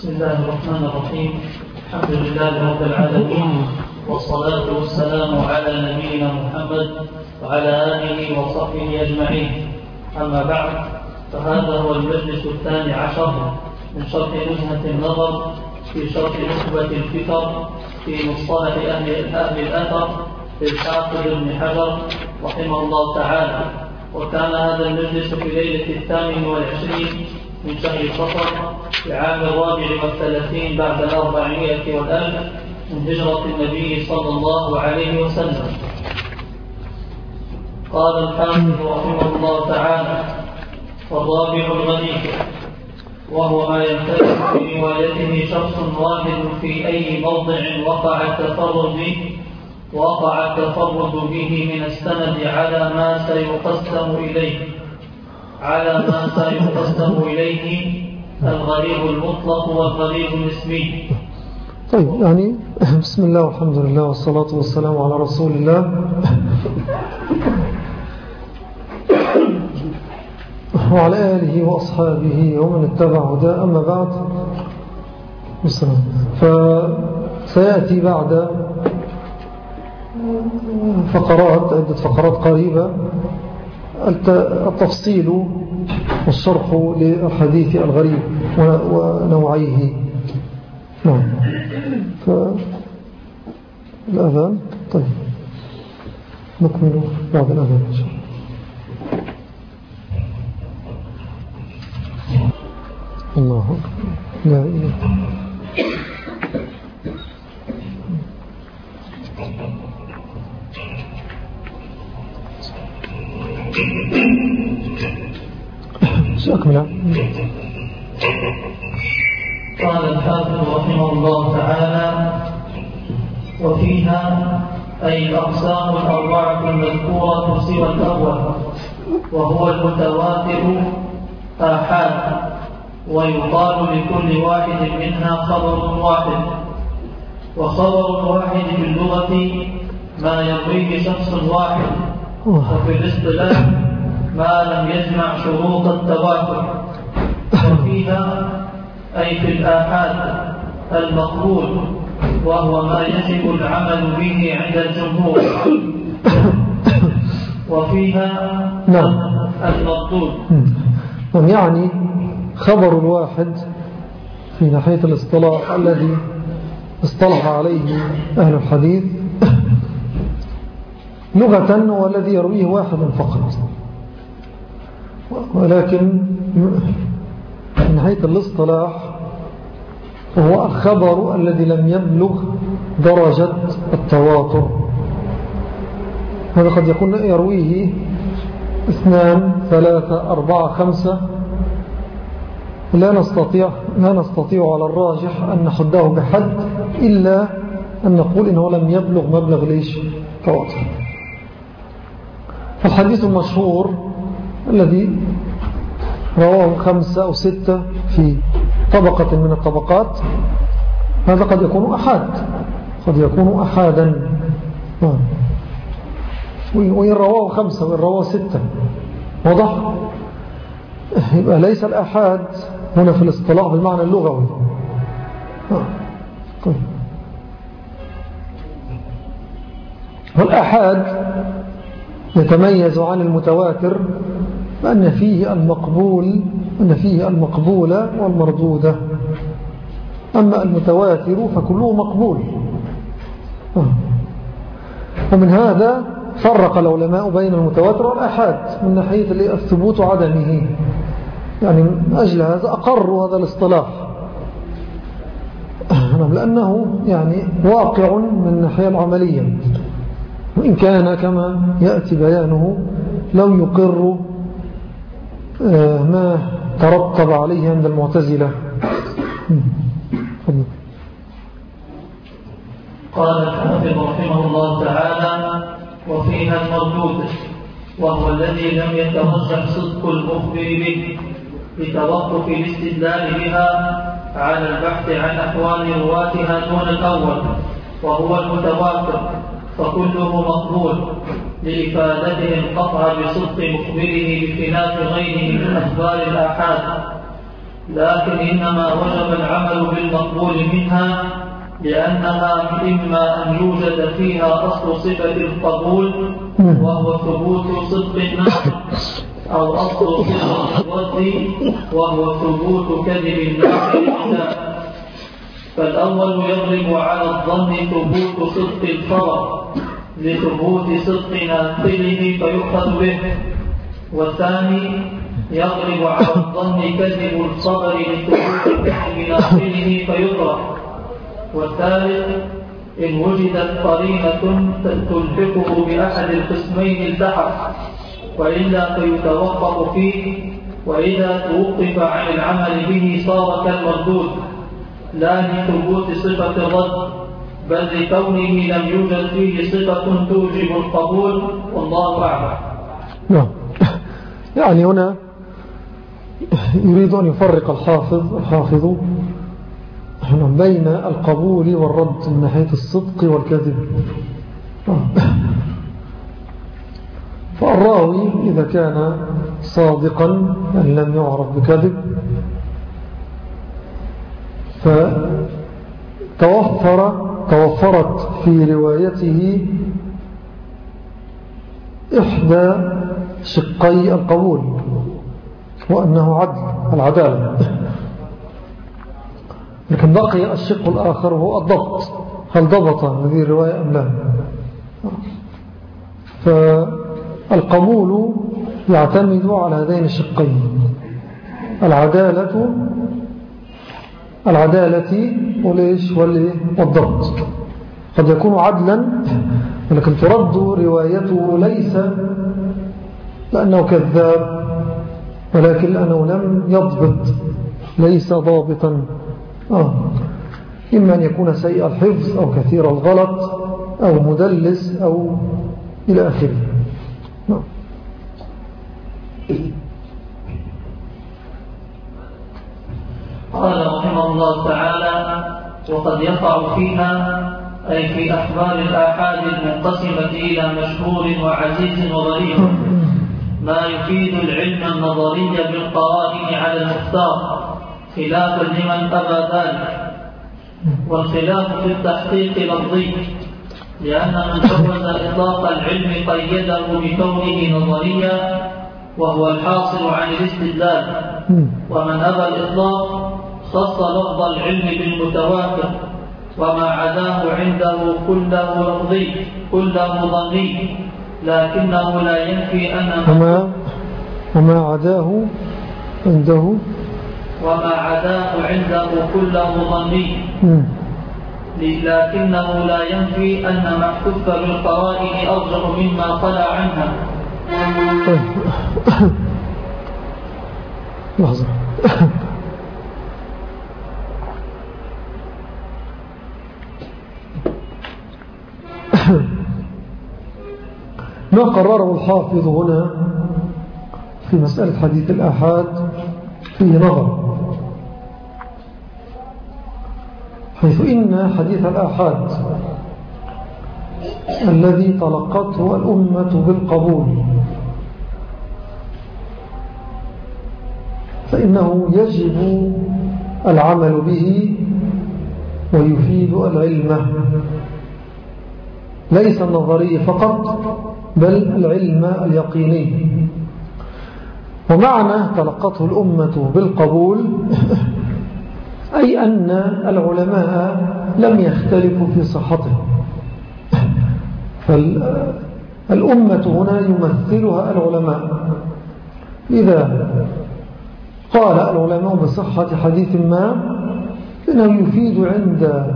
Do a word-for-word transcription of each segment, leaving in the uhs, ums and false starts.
بسم الله الرحمن الرحيم. الحمد لله رب العالمين، والصلاة والسلام على نبينا محمد وعلى آله وصحبه أجمعين. أما بعد، فهذا هو المجلس الثاني عشر من شرح نزهة النظر في شرح نخبة الفكر في مصطلح أهل أهل الأثر للحافظ ابن حجر رحمه الله تعالى. وكان هذا المجلس في ليلة الثامن والعشرين من شهر صفر في عام الرابع والثلاثين بعد الأربعمائة والألف من هجرة النبي صلى الله عليه وسلم. قال الحافظ رحمه الله تعالى: والرابع الغريب، وهو ما يمتلك في روايته شخص واحد في أي موضع وقع التفرد به وقع التفرد به من السند على ما سيقسم إليه على ما سيقسم إليه الغريب المطلق والغريب النسبي. طيب، يعني بسم الله والحمد لله والصلاة والسلام على رسول الله وعلى آله وأصحابه ومن اتبع هداه. أما بعد، فسيأتي بعد فقرات عدة فقرات قريبة التفصيل والشرح للحديث الغريب ونوعيه. نعم. فالأذان، طيب نكمل بعد الأذان إن شاء الله. الله لا إله. سأكمل. قال الحافظ رحمه الله تعالى: وفيها أي الأقسام الأربعة المذكورة سوى الأول، وهو المتواتر آحاد، ويقال لكل واحد منها خبر واحد. وخبر واحد في اللغة ما يرويه شخص واحد، وفي الاصطلاح ما لم يجمع شروط التواتر. وفيها أي في الآحاد المقبول، وهو ما يجب العمل به عند الجمهور. وفيها نعم المردود. يعني خبر الواحد في ناحية الاصطلاح الذي اصطلح عليه أهل الحديث لغة هو الذي يرويه واحد فقط، ولكن من ناحية الاصطلاح هو الخبر الذي لم يبلغ درجة التواتر. هذا قد يكون يرويه اثنان ثلاثة أربعة خمسة، لا نستطيع لا نستطيع على الراجح أن نحده بحد إلا أن نقول إنه لم يبلغ مبلغ ليش تواتر. فالحديث المشهور الذي رواه خمسة أو ستة في طبقة من الطبقات، هذا قد يكون أحاد قد يكون أحادا، وإن رواه خمسة وإن رواه ستة، واضح؟ يبقى ليس الأحاد هنا في الاصطلاح بالمعنى اللغوي. والأحاد يتميز عن المتواتر بأن فيه المقبول أن فيه المقبولة والمردودة. أما المتواتر فكله مقبول. ومن هذا فرق العلماء بين المتواتر والأحاد من ناحية الثبوت وعدمه، يعني من أجل هذا أقروا هذا الاصطلاح، لأنه يعني واقع من الناحية العملية، وإن كان كما يأتي بيانه لم يقر ما ترتب عليه عند المعتزلة. قال الحافظ رحمه الله تعالى: وفيها المردود، وهو الذي لم يترجح صدق المخبر به لتوقف الاستدلال بها على البحث عن أحوال رواتها دون الأول، وهو المتواتر، فكله مقبول لإفادته القطع بصدق مخبره بخلاف غيره من أخبار الآحاد. لكن إنما وجب العمل بالمقبول منها لأنها إما أن يوجد فيها أصل صفة القبول وهو ثبوت صدق النقل، أو أصل صفة الرد وهو ثبوت كذب النقل. فالأول يغلب على الظن ثبوت صدق الخبر لثبوت صدق ناقله فيؤخذ به، والثاني يغلب على الظن كذب الخبر لثبوت كذب ناقله فيطرح، والثالث إن وجدت قرينة تلحقه بأحد القسمين التحق، وإلا فيتوقف فيه، وإذا توقف عن العمل به صار كالمردود لا لثبوت صفة الرد بل لكونه لم يوجد فيه صفة توجب القبول، والله أعلم. نعم. يعني هنا يريد أن يفرق الحافظ الحافظ بين القبول والرد من ناحية الصدق والكذب. فالراوي إذا كان صادقا يعني لم يعرف بكذب فتوفر توفرت في روايته إحدى شقي القبول وأنه عدل العدالة، لكن بقي الشق الآخر هو الضبط، هل ضبط هذه الرواية أم لا؟ فالقبول يعتمد على هذين الشقين، العدالة العدالة وليش والضبط. قد يكون عدلا ولكن ترد روايته ليس لأنه كذاب ولكن لأنه لم يضبط، ليس ضابطا، آه. إما أن يكون سيء الحفظ أو كثير الغلط أو مدلس أو إلى آخره. نعم. قال رحمه الله تعالى: وقد يقع فيها أي في أخبار الآحاد المنقسمة إلى مشهور وعزيز وغريب ما يفيد العلم النظري بالقرائن على المختار خلافا لمن أبى ذلك، والخلاف في التحقيق لفظي، لأن من جوز إطلاق العلم قيده بكونه نظريا وهو الحاصل عن الاستدلال، ومن أبى الإطلاق خص لفظ العلم بالمتواتر وما عداه عنده كله لفظي كله ظني، لكنه لا ينفي أن وما, وما عداه عنده وما عداه عنده كله ظني، لكنه لا ينفي أن ما احتف بالقرائن أرجح مما طلع عنها. لحظة. ما قرره الحافظ هنا في مسألة حديث الآحاد فيه نظر، حيث إن حديث الآحاد الذي تلقته الأمة بالقبول فإنه يجب العمل به ويفيد العلم، ليس النظري فقط بل العلم اليقيني. ومعنى تلقته الأمة بالقبول أي أن العلماء لم يختلفوا في صحته، فالأمة هنا يمثلها العلماء. إذا قال العلماء بصحة حديث ما فإنه يفيد عند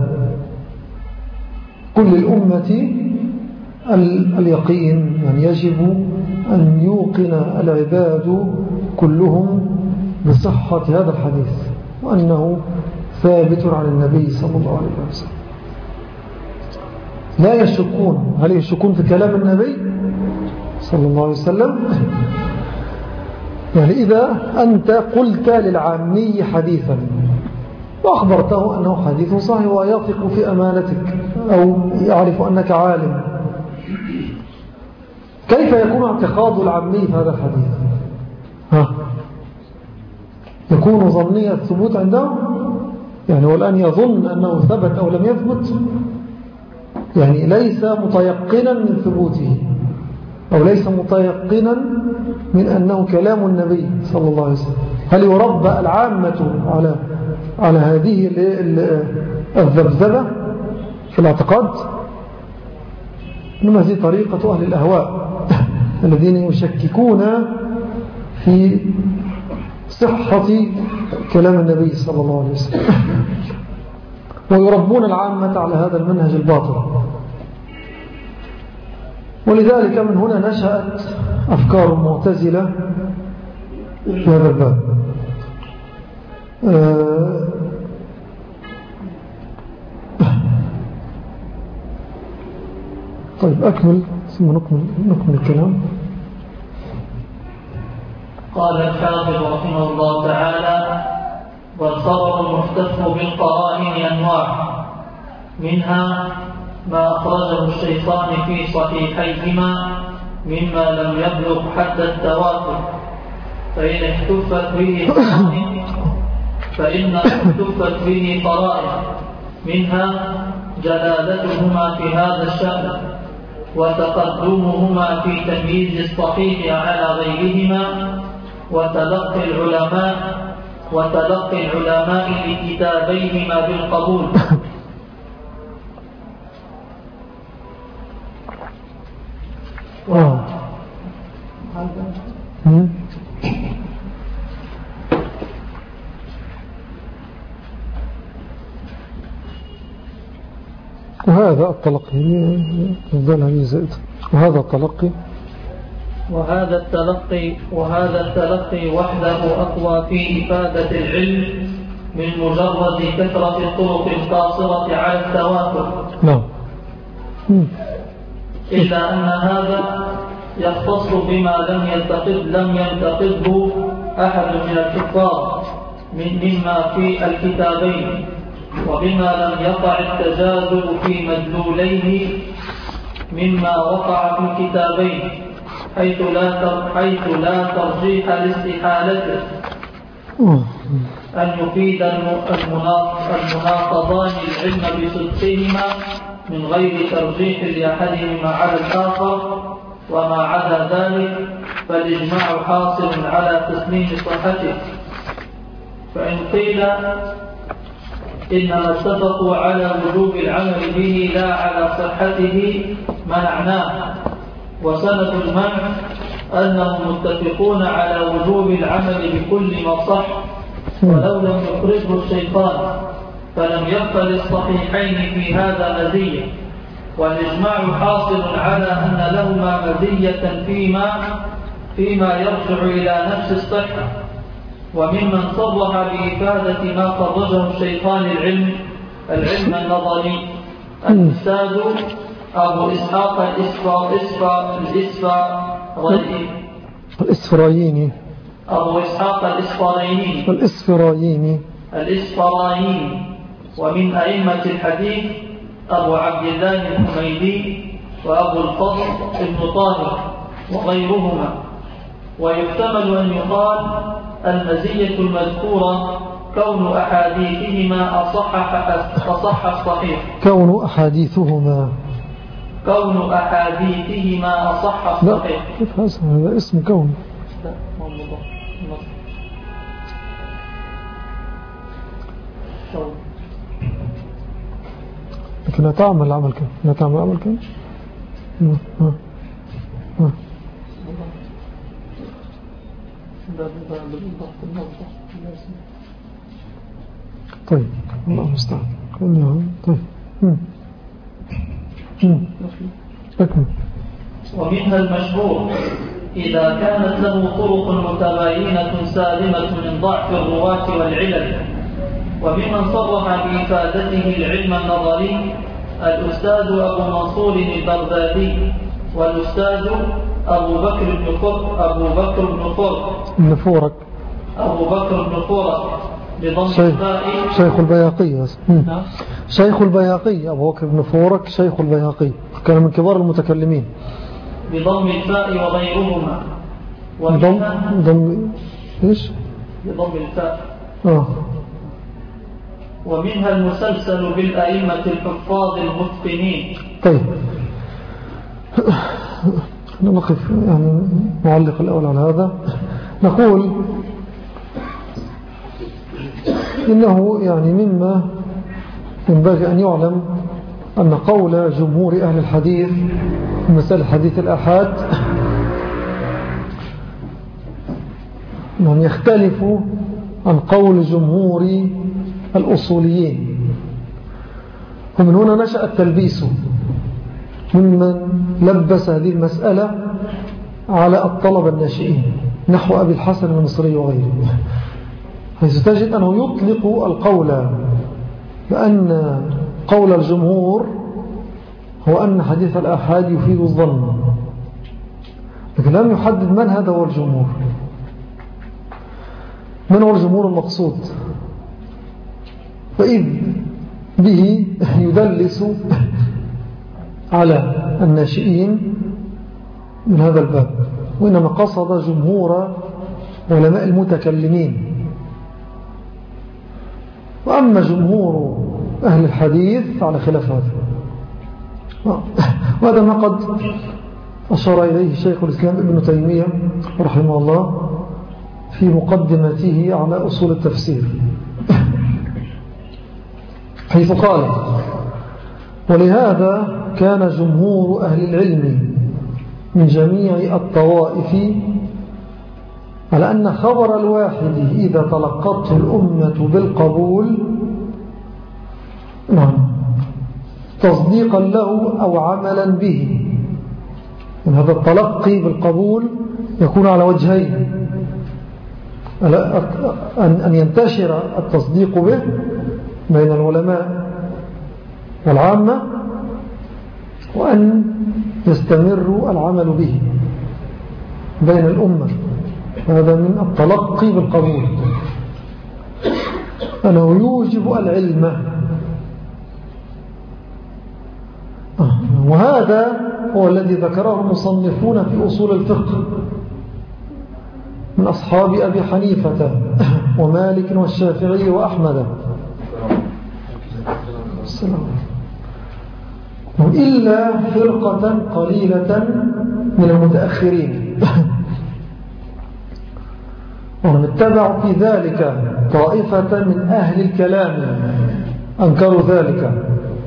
كل الأمة اليقين، يعني يجب أن يوقن العباد كلهم بصحة هذا الحديث وأنه ثابت عن النبي صلى الله عليه وسلم. لا يشكون، هل يشكون في كلام النبي صلى الله عليه وسلم؟ يعني إذا أنت قلت للعامي حديثا وأخبرته أنه حديث صحيح ويثق في أمانتك أو يعرف أنك عالم، كيف يكون اعتقاد العامي في هذا الحديث؟ ها؟ يكون ظنية الثبوت عنده، يعني والآن يظن أنه ثبت أو لم يثبت، يعني ليس متيقنا من ثبوته أو ليس متيقنا من أنه كلام النبي صلى الله عليه وسلم. هل يربى العامة على على هذه الذبذبة في الاعتقاد؟ إنما هذه طريقة أهل الأهواء الذين يشككون في صحة كلام النبي صلى الله عليه وسلم، ويربون العامة على هذا المنهج الباطل. ولذلك من هنا نشأت أفكار معتزلة في هذا الباب. آه طيب أكمل ثم نكمل, نكمل الكلام. قال الحافظ رحمه الله تعالى: والخبر المحتف بالقرائن أنواع، منها ما أخرجه الشيخان في صحيحيهما مما لم يبلغ حد التواتر، فإن احتفت به قرائن فإن احتفت به قرائن منها جلالتهما في هذا الشأن، وتقدمهما في تمييز الصحيح على غيرهما، وتلقي العلماء وتلقي العلماء لكتابيهما بالقبول. آه. وهذا التلقي وهذا التلقي وهذا التلقي وهذا التلقي وحده أقوى في إفادة العلم من مجرد كثرة الطرق القاصرة على التواتر. نعم. إلا أن هذا يختص بما لم ينتقد لم ينتقده أحد من الكفار من مما في الكتابين، وبما لم يقع التجاذب في مدلوليه مما وقع في الكتابين، حيث لا حيث لا ترجيح لاستحالته أن يفيد المناقضان العلم بصدقهما من غير ترجيح لأحدهما على الآخر، وما عدا ذلك فالإجماع حاصل على تسليم صحته. فإن قيل إنما اتفقوا على وجوب العمل به لا على صحته منعناه، وسند المنع أنهم متفقون على وجوب العمل بكل ما صح، ولو لم يخرجه الشيطان فلم يبق للصحيحين في هذا مزية، والإجماع حاصل على أن لهما مزية فيما فيما يرجع إلى نفس الصحة. وممن صرح بإفادة ما خرجه الشيطان العلم العلم النظري الأستاذ أبو إسحاق الإسفرايني أبو إسحاق الإسفرايني الإسفرايني الإسفرايني ومن أئمة الحديث أبو عبد الله الحميدي وأبو الفضل ابن طاهر وغيرهما. ويحتمل أن يقال المزية المذكورة كون أحاديثهما أصح أصح الصحيح كون أحاديثهما كون أحاديثهما أصح الصحيح. لا كيف هذا اسم كون؟ لا والله لكن نتعمل عمل كم نتعمل عمل كم ها ها طيب الله المستعان. طيب أكمل. ومنها المشهور إذا كانت له طرق متباينة سالمة من ضعف الرواة والعلل. وممن صرح بإفادته العلم النظري الأستاذ أبو منصور البغدادي والأستاذ أبو بكر بن فور أبو بكر بن فور فورك أبو بكر بن فورك بضم الفاء شيخ البياقي. شيخ البياقي أبو بكر بن فورك شيخ البياقي كان من كبار المتكلمين بضم الفاء وغيرهما. ضم ضم إيش بضم الفاء. آه. ومنها المسلسل بالأئمة الحفاظ المتقنين. طيب نقف يعني معلق الأول على هذا. نقول إنه يعني مما ينبغي أن يعلم أن قول جمهور أهل الحديث في مسألة حديث الآحاد أنهم يختلفوا عن قول جمهور الأصوليين. ومن هنا نشأ التلبيس ممن لبس هذه المسألة على الطلبة الناشئين نحو أبي الحسن المصري وغيره، حيث تجد أنه يطلق القول بأن قول الجمهور هو أن حديث الآحاد يفيد الظن، لكن لم يحدد من هذا هو الجمهور، من هو الجمهور المقصود، فإذ به يدلس على الناشئين من هذا الباب، وإنما قصد جمهور علماء المتكلمين. وأما جمهور أهل الحديث على خلاف هذا، وهذا ما قد أشار إليه شيخ الإسلام ابن تيمية رحمه الله في مقدمته على أصول التفسير، حيث قال: ولهذا كان جمهور أهل العلم من جميع الطوائف على أن خبر الواحد إذا تلقته الأمة بالقبول نعم تصديقا له أو عملا به. من هذا التلقي بالقبول يكون على وجهين: أن ينتشر التصديق به بين العلماء والعامة، وأن يستمر العمل به بين الأمة. هذا من التلقي بالقبول، أنه يوجب العلم. وهذا هو الذي ذكره المصنفون في أصول الفقه من أصحاب أبي حنيفة ومالك والشافعي وأحمد إلا فرقة قليلة من المتأخرين ومن اتبعوا في ذلك طائفة من أهل الكلام أنكروا ذلك،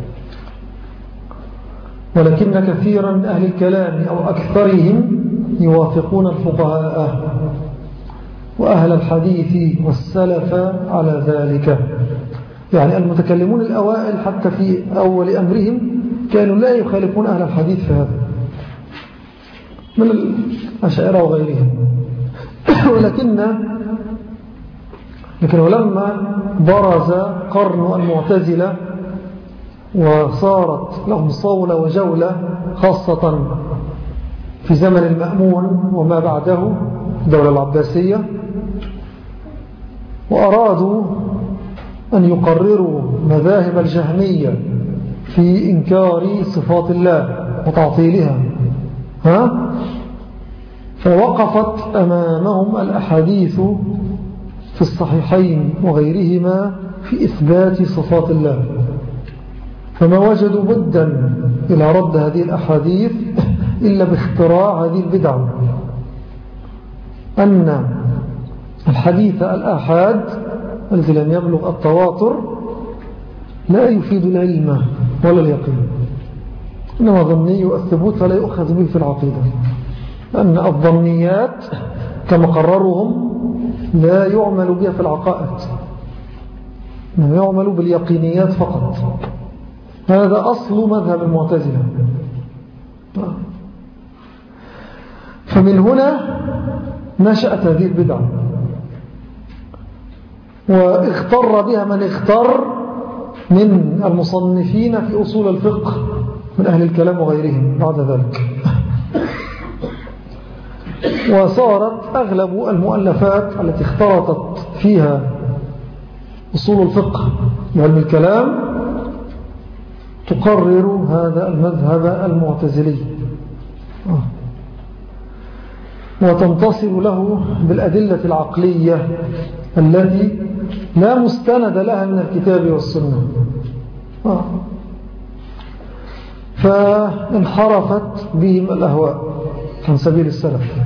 ولكن كثيرا من أهل الكلام أو أكثرهم يوافقون الفقهاء وأهل الحديث والسلف على ذلك. يعني المتكلمون الأوائل حتى في أول أمرهم كانوا لا يخالفون أهل الحديث في هذا من الأشاعرة وغيرهم. ولكن لكن ولما برز قرن المعتزلة وصارت لهم صولة وجولة خاصة في زمن المأمون وما بعده الدولة العباسية، وأرادوا أن يقرروا مذاهب الجهمية في إنكار صفات الله وتعطيلها، ها؟ فوقفت أمامهم الأحاديث في الصحيحين وغيرهما في إثبات صفات الله، فما وجدوا بدا إلى رد هذه الأحاديث إلا باختراع هذه البدعة، أن الحديث الآحاد الذي لم يبلغ التواتر لا يفيد العلم ولا اليقين، إنما ظني الثبوت فلا يؤخذ به في العقيدة، أن الظنيات كما قررهم لا يعمل بها في العقائد، إنما يعمل باليقينيات فقط. هذا أصل مذهب المعتزلة. فمن هنا نشأت هذه البدعة، واختر بها من اختر من المصنفين في أصول الفقه من أهل الكلام وغيرهم بعد ذلك. وصارت أغلب المؤلفات التي اختلطت فيها أصول الفقه وعلم الكلام تقرر هذا المذهب المعتزلي وتنتصر له بالأدلة العقلية التي لا مستند لها من الكتاب والسنة. آه. فانحرفت بهم الأهواء عن سبيل السلف.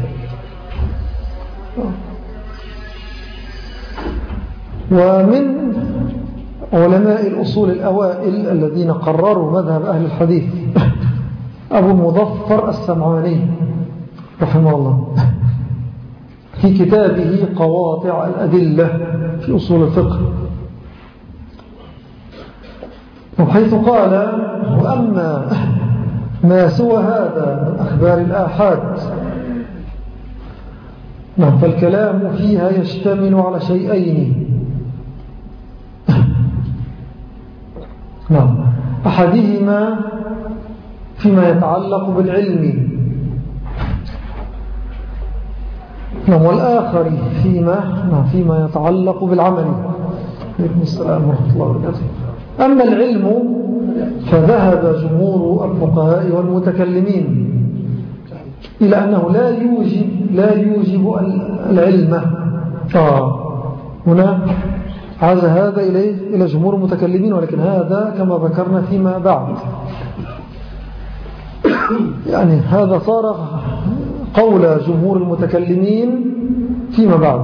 ومن علماء الأصول الأوائل الذين قرروا مذهب أهل الحديث أبو المظفر السمعاني رحمه الله في كتابه قواطع الأدلة في أصول الفقه، وحيث قال: وأما ما سوى هذا من أخبار الآحاد فالكلام فيها يشتمل على شيئين. نعم، أحدهما فيما يتعلق بالعلم، نعم، والآخر فيما نعم فيما يتعلق بالعمل. عليكم السلام ورحمة الله وبركاته. أما العلم فذهب جمهور الفقهاء والمتكلمين إلى أنه لا يوجب لا يوجب العلم. آه هنا عاز هذا إليه إلى جمهور المتكلمين، ولكن هذا كما ذكرنا فيما بعد، يعني هذا صار قول جمهور المتكلمين فيما بعد،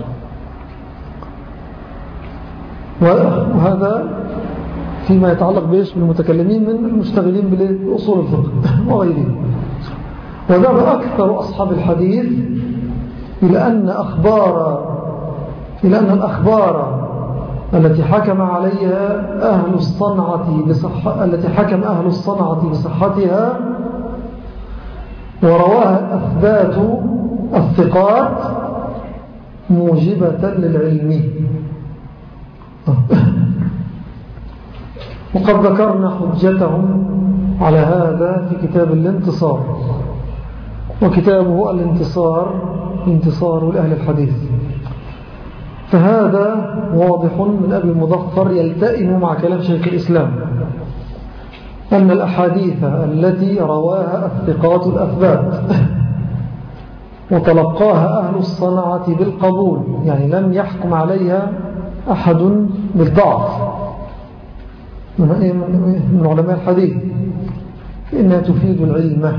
وهذا فيما يتعلق بإيش بالمتكلمين من المشتغلين بأصول الفقه وغيرهم. وذهب أكثر أصحاب الحديث إلى أن أخبار إلى أن الأخبار التي حكم عليها أهل الصنعة بصحة التي حكم أهل الصنعة بصحتها ورواها الأثبات الثقات موجبة للعلم. وقد ذكرنا حجتهم على هذا في كتاب الانتصار، وكتابه الانتصار انتصار لأهل الحديث. فهذا واضح من أبي المظفر يلتئم مع كلام شيخ الإسلام أن الأحاديث التي رواها الثقات الأثبات وتلقاها أهل الصنعة بالقبول، يعني لم يحكم عليها أحد بالضعف من علماء الحديث، فإنها تفيد العلم،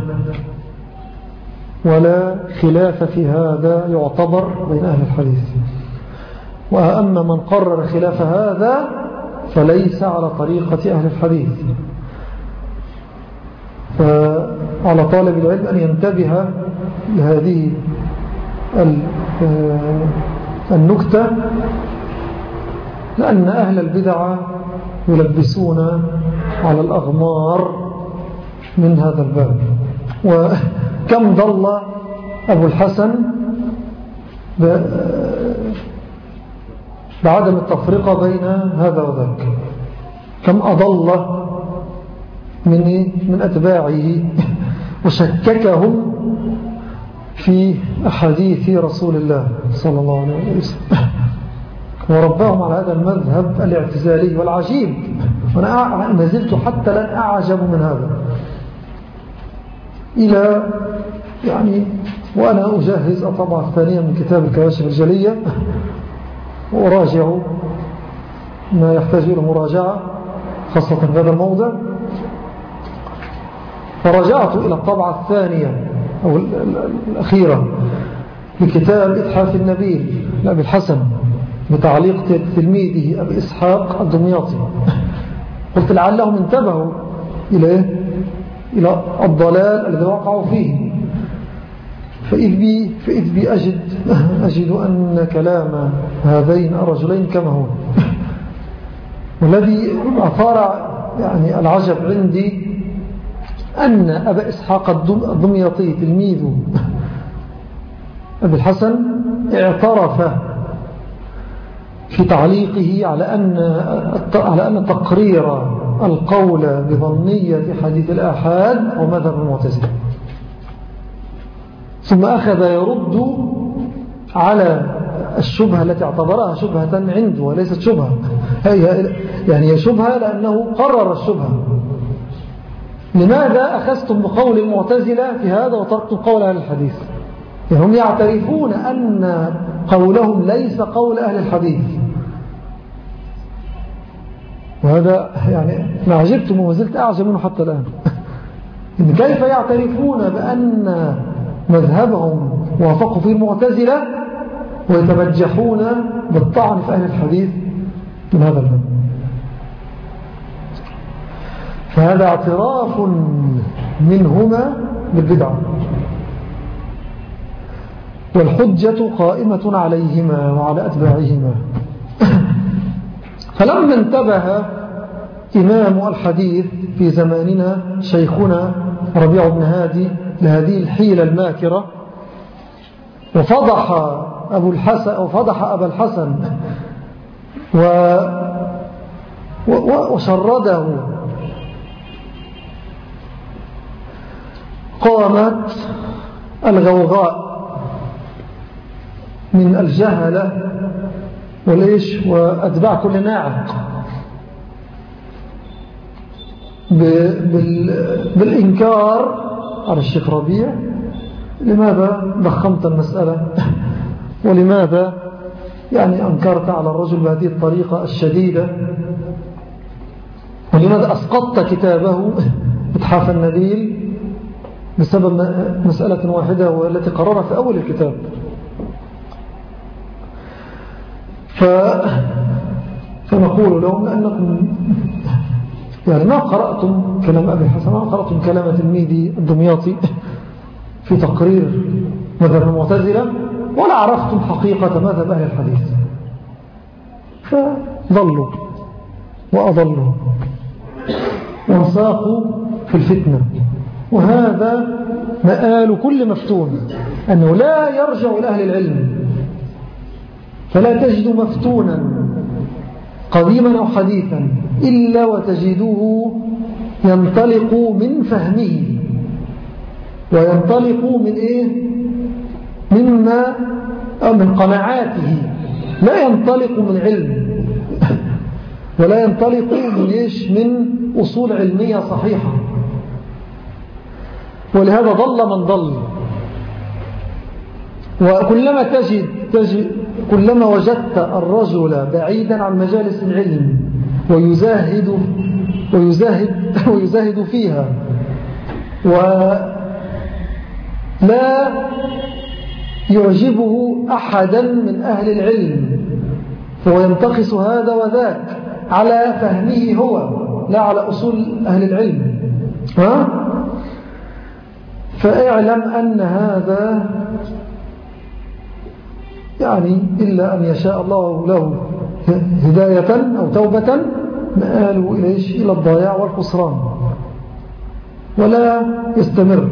ولا خلاف في هذا يعتبر بين أهل الحديث. وأما من قرر خلاف هذا فليس على طريقة أهل الحديث. فعلى طالب العلم أن ينتبه لهذه النكتة، لأن أهل البدع يلبسون على الأغمار من هذا الباب. وكم ضل أبو الحسن بعدم التفرقة بين هذا وذاك، كم أضل من من أتباعه وشككهم في أحاديث رسول الله صلى الله عليه وسلم، ورباهم على هذا المذهب الاعتزالي والعجيب. وأنا ما زلت حتى لن أعجب من هذا، إلى يعني وأنا أجهز الطبعة الثانية من كتاب الكواشف الجلية وأراجع ما يحتاج إلى مراجعة خاصة في هذا الموضع، فرجعت إلى الطبعة الثانية أو الأخيرة لكتاب إتحاف النبيل لأبي الحسن بتعليق تلميذه أبي إسحاق الدمياطي. قلت لعلهم انتبهوا إلى إلى الضلال الذي وقعوا فيه، فإذ بي, فإذ بي أجد, أجد أن كلام هذين الرجلين كما هو. والذي أثار يعني العجب عندي أن أبا إسحاق الدمياطي تلميذ أبي الحسن اعترف في تعليقه على أن على أن تقرير القول بظنية حديث الآحاد ومذهب المعتزلة، ثم أخذ يرد على الشبهة التي اعتبرها شبهة عنده وليست شبهة، يعني هي شبهة لأنه قرر الشبهة. لماذا أخذتم بقول المعتزلة في هذا وتركتم قول أهل الحديث؟ يعني هم يعترفون أن قولهم ليس قول أهل الحديث. وهذا يعني ما عجبتم وما زلت أعجب منه حتى الآن. إن كيف يعترفون بأن مذهبهم وافقوا فيه المعتزلة ويتبجحون بالطعن في أهل الحديث من هذا الباب. فهذا اعتراف منهما بالبدعة، والحجة قائمة عليهما وعلى أتباعهما. فلما انتبه إمام الحديث في زماننا شيخنا ربيع بن هادي لهذه الحيلة الماكرة، وفضح أبو الحسن وفضح أبا الحسن و وشرده، قامت الغوغاء من الجهلة وليش وأتباع كل ناعق بالإنكار على الشيخ ربيع. لماذا ضخمت المسألة؟ ولماذا يعني أنكرت على الرجل بهذه الطريقة الشديدة؟ ولماذا أسقطت كتابه إتحاف النبيل بسبب مسألة واحدة والتي قررها في أول الكتاب؟ ف... فنقول لهم لأنكم يعني ما قرأتم كلام أبي الحسن، ما قرأتم كلام تلميذي الدمياطي في تقرير مذهب المعتزلة، ولا عرفتم حقيقة مذهب أهل الحديث، فضلوا وأضلوا وانساقوا في الفتنة. وهذا مآل كل مفتون، أنه لا يرجع إلى أهل العلم، فلا تجد مفتونا قديما أو حديثا إلا وتجده ينطلق من فهمه وينطلق من إيه؟ مما أو من قناعاته، لا ينطلق من علم ولا ينطلق من إيش؟ من أصول علمية صحيحة. ولهذا ضل من ضل. وكلما تجد, تجد كلما وجدت الرجل بعيدا عن مجالس العلم ويزاهد ويزاهد ويزاهد فيها ولا يعجبه أحدا من أهل العلم، فهو ينتقص هذا وذاك على فهمه هو لا على أصول أهل العلم. ها؟ فاعلم أن هذا يعني إلا أن يشاء الله له هداية أو توبة مآله إليش إلى الضياع والخسران ولا يستمر.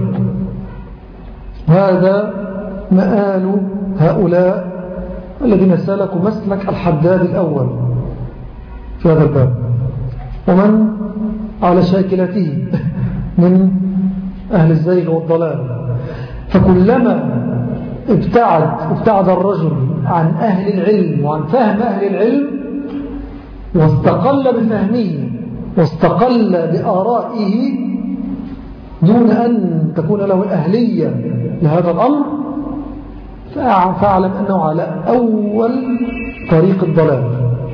هذا مآل هؤلاء الذين سلكوا مسلك الحداد الأول في هذا الباب، ومن على شاكلته من أهل الزيغ والضلال. فكلما ابتعد ابتعد الرجل عن أهل العلم وعن فهم أهل العلم واستقل بفهمه واستقل بآرائه دون أن تكون له الأهلية لهذا الأمر، فأعلم أنه على أول طريق الضلال،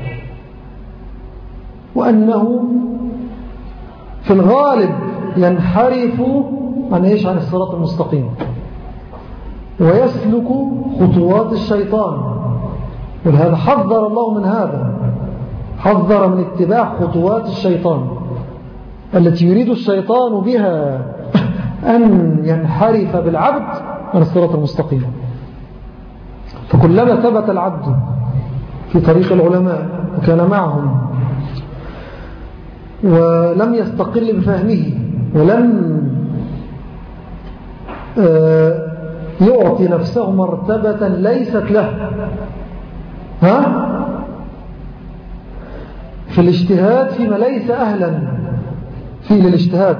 وأنه في الغالب ينحرف عن إيش؟ عن الصراط المستقيم، ويسلك خطوات الشيطان. ولهذا حذر الله من هذا، حذر من اتباع خطوات الشيطان التي يريد الشيطان بها أن ينحرف بالعبد عن الصراط المستقيم. فكلما ثبت العبد في طريق العلماء وكان معهم ولم يستقل بفهمه ولم يعطي نفسه مرتبة ليست له ها في الاجتهاد فيما ليس أهلا فيه للاجتهاد،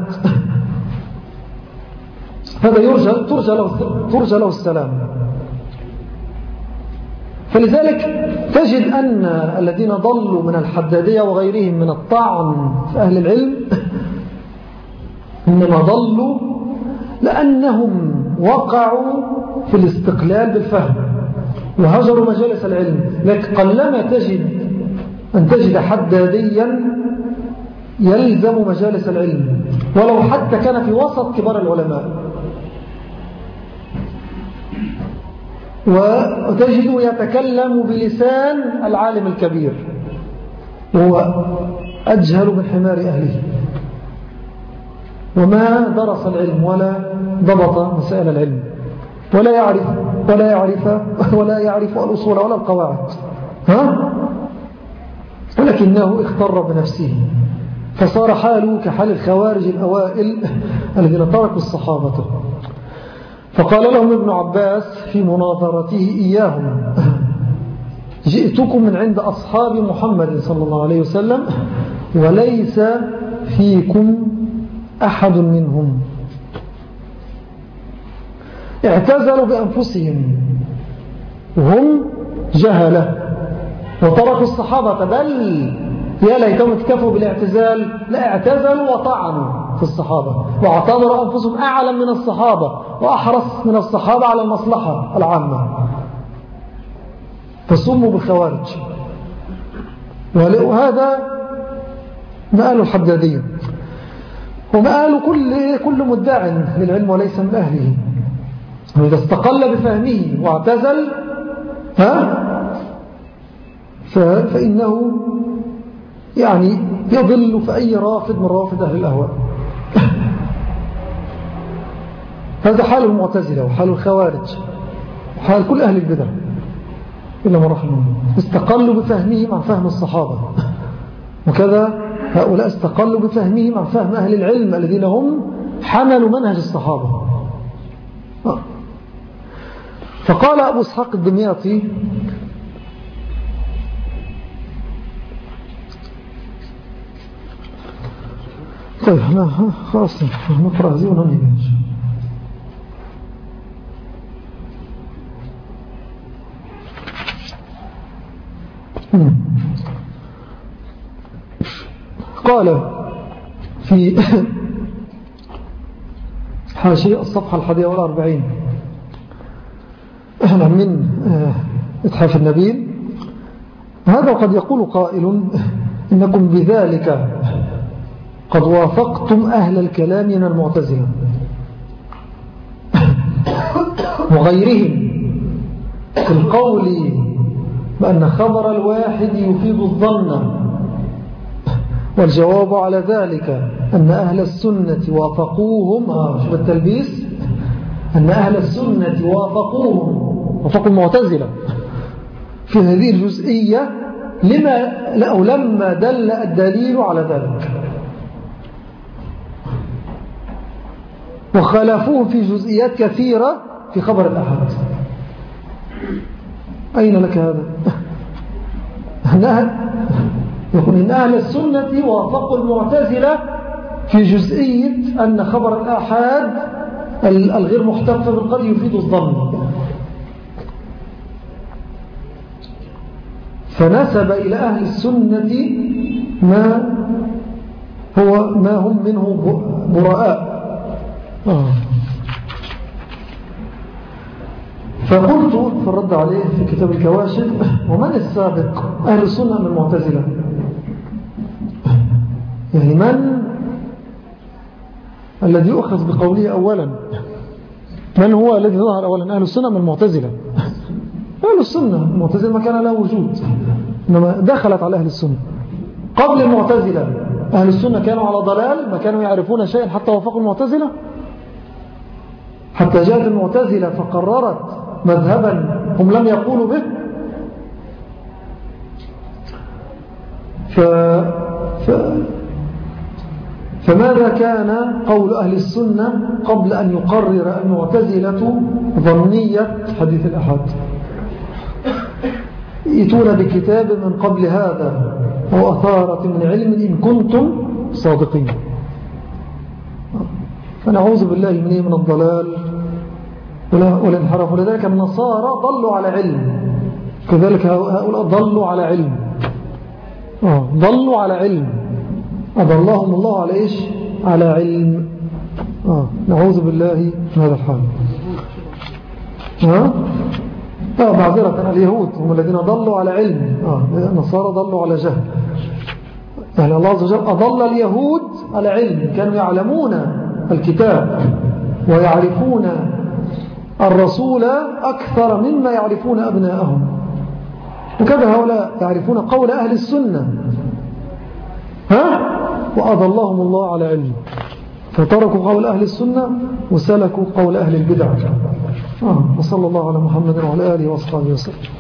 هذا يرجى ترجى له, ترجى له السلام. فلذلك تجد أن الذين ضلوا من الحدادية وغيرهم من الطعن في أهل العلم إنما ضلوا لأنهم وقعوا في الاستقلال بالفهم وهجروا مجالس العلم. لكن قلما تجد أن تجد حداديا يلزم مجالس العلم ولو حتى كان في وسط كبار العلماء، وتجده يتكلم بلسان العالم الكبير وهو أجهل من حمار أهله، وما درس العلم ولا ضبط مسائل العلم، ولا يعرف ولا يعرف ولا يعرف الأصول ولا القواعد، ها؟ ولكنه اختر بنفسه، فصار حاله كحال الخوارج الأوائل الذين تركوا الصحابة. فقال لهم ابن عباس في مناظرته إياهم: جئتكم من عند أصحاب محمد صلى الله عليه وسلم وليس فيكم أحد منهم، اعتزلوا بأنفسهم وهم جهلة وتركوا الصحابة، بل يا ليتهم اكتفوا بالاعتزال لا اعتزلوا وطعنوا في الصحابة واعتبروا أنفسهم أعلم من الصحابة وأحرص من الصحابة على المصلحة العامة، فصموا بالخوارج. وهذا مآل الحدادية ومآل كل كل مدع للعلم وليس من أهله، وإذا استقل بفهمه واعتزل ها فإنه يعني يضل في أي رافض من رافض أهل الأهواء. هذا حال المعتزلة وحال الخوارج وحال كل أهل البدع إلا من رحمه الله، استقلوا بفهمهم عن فهم الصحابة، وكذا هؤلاء استقلوا بفهمهم عن فهم أهل العلم الذين هم حملوا منهج الصحابة. فقال أبو إسحاق الدمياطي: طيب لا خلاص نقرأ هذه وننهي. قال في حاشية الصفحة الحادية والأربعين من إتحاف النبيل: هذا قد يقول قائل إنكم بذلك قد وافقتم أهل الكلام من المعتزلة وغيرهم في القول بأن خبر الواحد يفيد الظن، والجواب على ذلك أن أهل السنة وافقوهم آه شوف التلبيس أن أهل السنة وافقوهم وافقوا المعتزلة في هذه الجزئية لما أو لما دل الدليل على ذلك، وخالفوه في جزئيات كثيرة في خبر الأحد. أين لك هذا؟ يقول إن أهل السنة وافقوا المعتزلة في جزئية أن خبر الآحاد الغير محتف بالقدر يفيد الظن، فنسب إلى أهل السنة ما هو ما هم منه براء. آه. فقلت في الرد عليه في كتاب الكواشف: ومن السابق أهل السنة من المعتزلة؟ يعني من الذي يؤخذ بقوله أولا؟ من هو الذي ظهر أولا؟ أهل السنة من المعتزلة. أهل السنة المعتزلة ما كان له وجود، إنما دخلت على أهل السنة. قبل المعتزلة أهل السنة كانوا على ضلال، ما كانوا يعرفون شيئا حتى وافقوا المعتزلة، حتى جاءت المعتزلة فقررت مذهبا هم لم يقولوا به. ف... ف... فماذا كان قول أهل السنة قبل أن يقرر المعتزلة ظنية حديث الأحد؟ يأتون بكتاب من قبل هذا أو أثارة من علم إن كنتم صادقين. فنعوذ بالله من من الضلال والانحراف. ولذلك النصارى ضلوا على علم، كذلك هؤلاء ضلوا على علم، آه ضلوا على علم، أضلهم الله على إيش؟ على علم. آه نعوذ بالله من هذا الحال. ها؟ آه آه معذرة اليهود هم الذين ضلوا على علم، آه النصارى ضلوا على جهل. يعني الله عز وجل أضل اليهود على علم، كانوا يعلمون الكتاب ويعرفون الرسول أكثر مما يعرفون أبناءهم، وكذا هؤلاء يعرفون قول أهل السنة، ها؟ وأضلهم الله على علم، فتركوا قول أهل السنة وسلكوا قول أهل البدع. آه وصلى الله على محمد وعلى آله وصحبه وسلم.